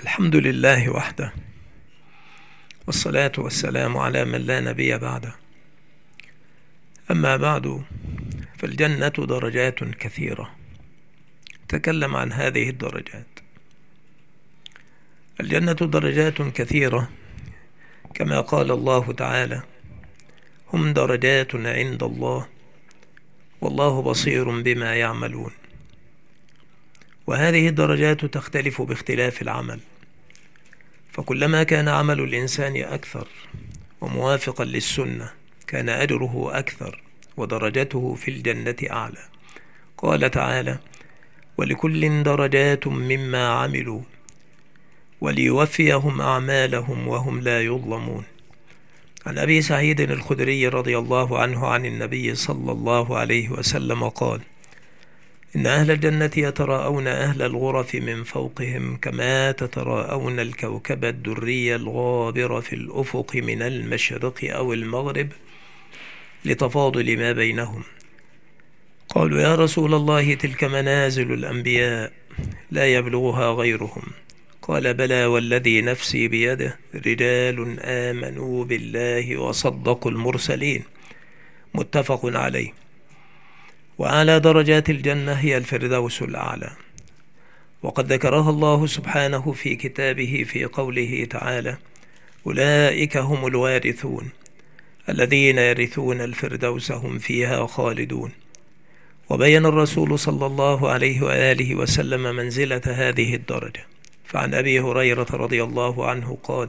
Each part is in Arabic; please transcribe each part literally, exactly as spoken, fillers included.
الحمد لله وحده، والصلاة والسلام على من لا نبي بعده. أما بعد، فالجنة درجات كثيرة. تكلم عن هذه الدرجات. الجنة درجات كثيرة كما قال الله تعالى: هم درجات عند الله والله بصير بما يعملون. وهذه الدرجات تختلف باختلاف العمل، فكلما كان عمل الإنسان أكثر وموافقا للسنة كان أجره أكثر ودرجته في الجنة أعلى. قال تعالى: ولكل درجات مما عملوا وليوفيهم أعمالهم وهم لا يظلمون. عن أبي سعيد الخدري رضي الله عنه عن النبي صلى الله عليه وسلم قال: إن أهل الجنة يتراءون أهل الغرف من فوقهم كما تتراءون الكوكب الدري الغابر في الأفق من المشرق أو المغرب لتفاضل ما بينهم. قالوا: يا رسول الله، تلك منازل الأنبياء لا يبلغها غيرهم. قال: بلى والذي نفسي بيده، رجال آمنوا بالله وصدقوا المرسلين. متفق عليه. وأعلى درجات الجنة هي الفردوس الأعلى، وقد ذكرها الله سبحانه في كتابه في قوله تعالى: أولئك هم الوارثون الذين يرثون الفردوس هم فيها خالدون. وبين الرسول صلى الله عليه وآله وسلم منزلة هذه الدرجة، فعن أبي هريرة رضي الله عنه قال: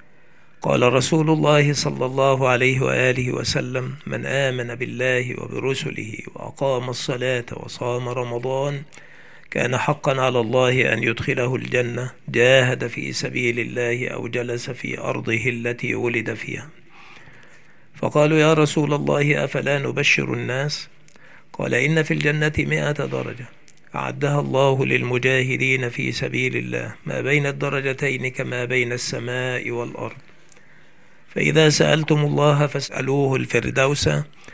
قال رسول الله صلى الله عليه وآله وسلم: من آمن بالله وبرسله وأقام الصلاة وصام رمضان كان حقا على الله أن يدخله الجنة، جاهد في سبيل الله أو جلس في أرضه التي ولد فيها. فقالوا: يا رسول الله، أفلا نبشر الناس؟ قال: إن في الجنة مئة درجة أعدها الله للمجاهدين في سبيل الله، ما بين الدرجتين كما بين السماء والأرض. فإذا سألتم الله فاسألوه الفردوس،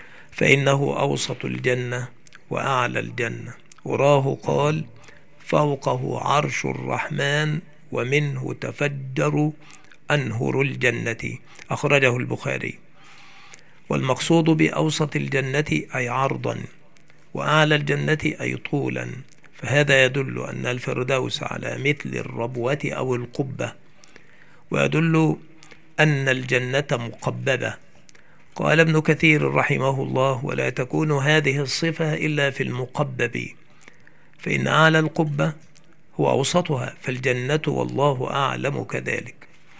فإنه أوسط الجنة وأعلى الجنة. وراه قال: فوقه عرش الرحمن ومنه تفجر أنهر الجنة. أخرجه البخاري. والمقصود بأوسط الجنة أي عرضا، وأعلى الجنة أي طولا، فهذا يدل أن الفردوس على مثل الربوة أو القبة، ويدل أن الجنة مقببة. قال ابن كثير رحمه الله: ولا تكون هذه الصفة إلا في المقبب، فإن أعلى القبة هو أوسطها، فالجنة والله أعلم كذلك.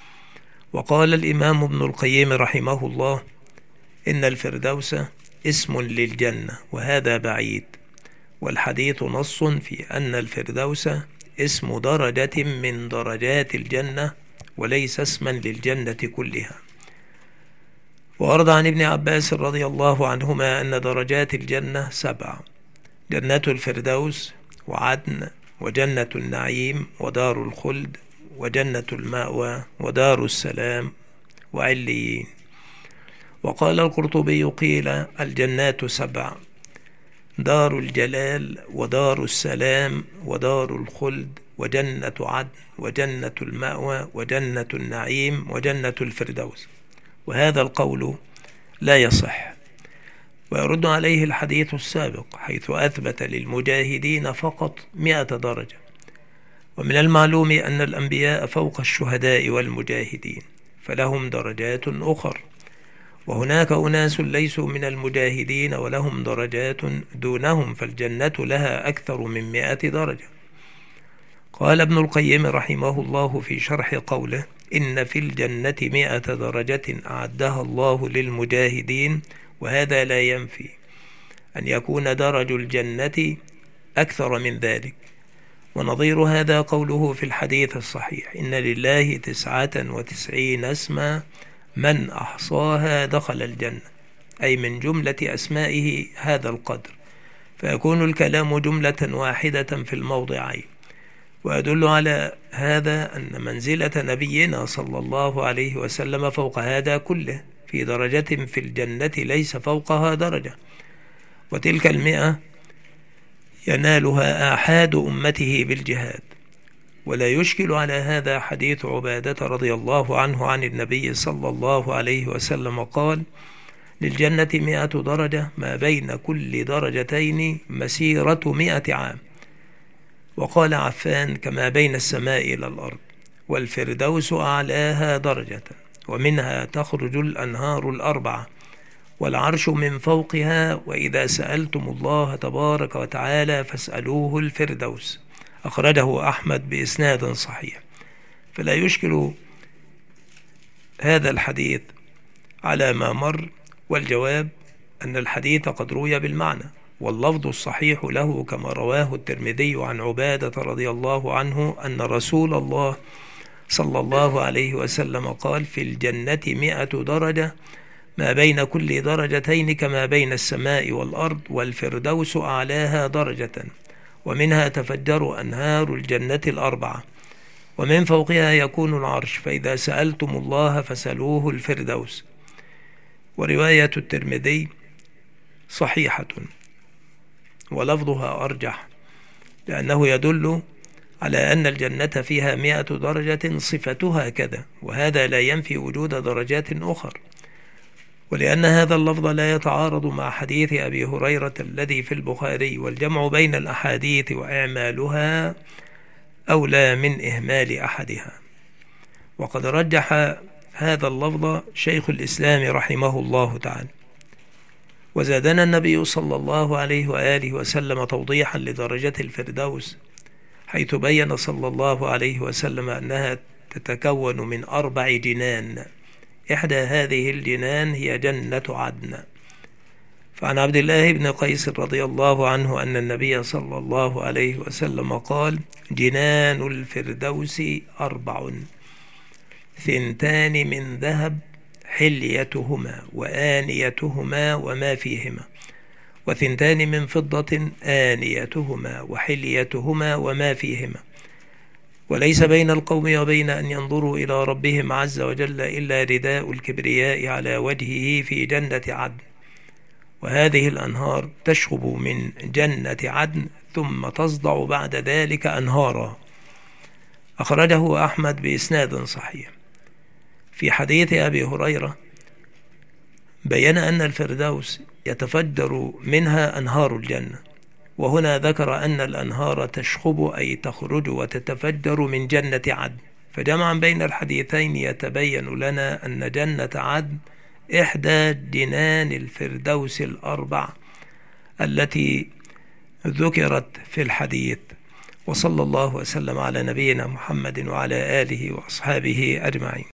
وقال الإمام ابن القيم رحمه الله: إن الفردوس اسم للجنة، وهذا بعيد، والحديث نص في أن الفردوس اسم درجة من درجات الجنة وليس اسما للجنة كلها. وورد عن ابن عباس رضي الله عنهما أن درجات الجنة سبع: جنة الفردوس، وعدن، وجنة النعيم، ودار الخلد، وجنة المأوى، ودار السلام، وعليين. وقال القرطبي: قيل الجنات سبع: دار الجلال، ودار السلام، ودار الخلد، وجنة عدن، وجنة المأوى، وجنة النعيم، وجنة الفردوس. وهذا القول لا يصح، ويرد عليه الحديث السابق حيث أثبت للمجاهدين فقط مئة درجة. ومن المعلوم أن الأنبياء فوق الشهداء والمجاهدين، فلهم درجات أخر، وهناك أناس ليسوا من المجاهدين ولهم درجات دونهم، فالجنة لها أكثر من مئة درجة. قال ابن القيم رحمه الله في شرح قوله: إن في الجنة مئة درجة أعدها الله للمجاهدين، وهذا لا ينفي أن يكون درج الجنة أكثر من ذلك. ونظير هذا قوله في الحديث الصحيح: إن لله تسعة وتسعين اسما من أحصاها دخل الجنة، أي من جملة أسمائه هذا القدر، فيكون الكلام جملة واحدة في الموضعين. ويدل على هذا أن منزلة نبينا صلى الله عليه وسلم فوق هذا كله، في درجة في الجنة ليس فوقها درجة. وتلك المئة ينالها آحاد أمته بالجهاد، ولا يشكل على هذا حديث عبادة رضي الله عنه عن النبي صلى الله عليه وسلم قال: للجنة مئة درجة، ما بين كل درجتين مسيرة مئة عام. وقال عفان: كما بين السماء إلى الأرض. والفردوس أعلاها درجة، ومنها تخرج الأنهار الأربعة، والعرش من فوقها، وإذا سألتم الله تبارك وتعالى فاسألوه الفردوس. أخرجه أحمد بإسناد صحيح. فلا يشكل هذا الحديث على ما مر، والجواب أن الحديث قد روي بالمعنى، واللفظ الصحيح له كما رواه الترمذي عن عبادة رضي الله عنه أن رسول الله صلى الله عليه وسلم قال: في الجنة مئة درجة، ما بين كل درجتين كما بين السماء والأرض، والفردوس أعلاها درجة، ومنها تفجر أنهار الجنة الأربعة، ومن فوقها يكون العرش، فإذا سألتم الله فسألوه الفردوس. ورواية الترمذي صحيحة ولفظها أرجح، لأنه يدل على أن الجنة فيها مئة درجة صفتها كذا، وهذا لا ينفي وجود درجات أخرى، ولأن هذا اللفظ لا يتعارض مع حديث أبي هريرة الذي في البخاري، والجمع بين الأحاديث وإعمالها أولى من إهمال أحدها. وقد رجح هذا اللفظ شيخ الإسلام رحمه الله تعالى. وزادنا النبي صلى الله عليه وآله وسلم توضيحا لدرجة الفردوس، حيث بين صلى الله عليه وسلم أنها تتكون من أربع جنان، إحدى هذه الجنان هي جنة عدن. فعن عبد الله بن قيس رضي الله عنه أن النبي صلى الله عليه وسلم قال: جنان الفردوس أربع، ثنتان من ذهب حليتهما وآنيتهما وما فيهما، وثنتان من فضة آنيتهما وحليتهما وما فيهما، وليس بين القوم وبين أن ينظروا إلى ربهم عز وجل إلا رداء الكبرياء على وجهه في جنة عدن. وهذه الأنهار تشخب من جنة عدن ثم تصدع بعد ذلك أنهارا. أخرجه أحمد بإسناد صحيح. في حديث أبي هريرة بيّن أن الفردوس يتفجر منها أنهار الجنة، وهنا ذكر أن الأنهار تشخب أي تخرج وتتفجر من جنة عدن، فجمعا بين الحديثين يتبين لنا أن جنة عدن إحدى جنان الفردوس الأربع التي ذكرت في الحديث. وصلى الله وسلم على نبينا محمد وعلى آله وأصحابه أجمعين.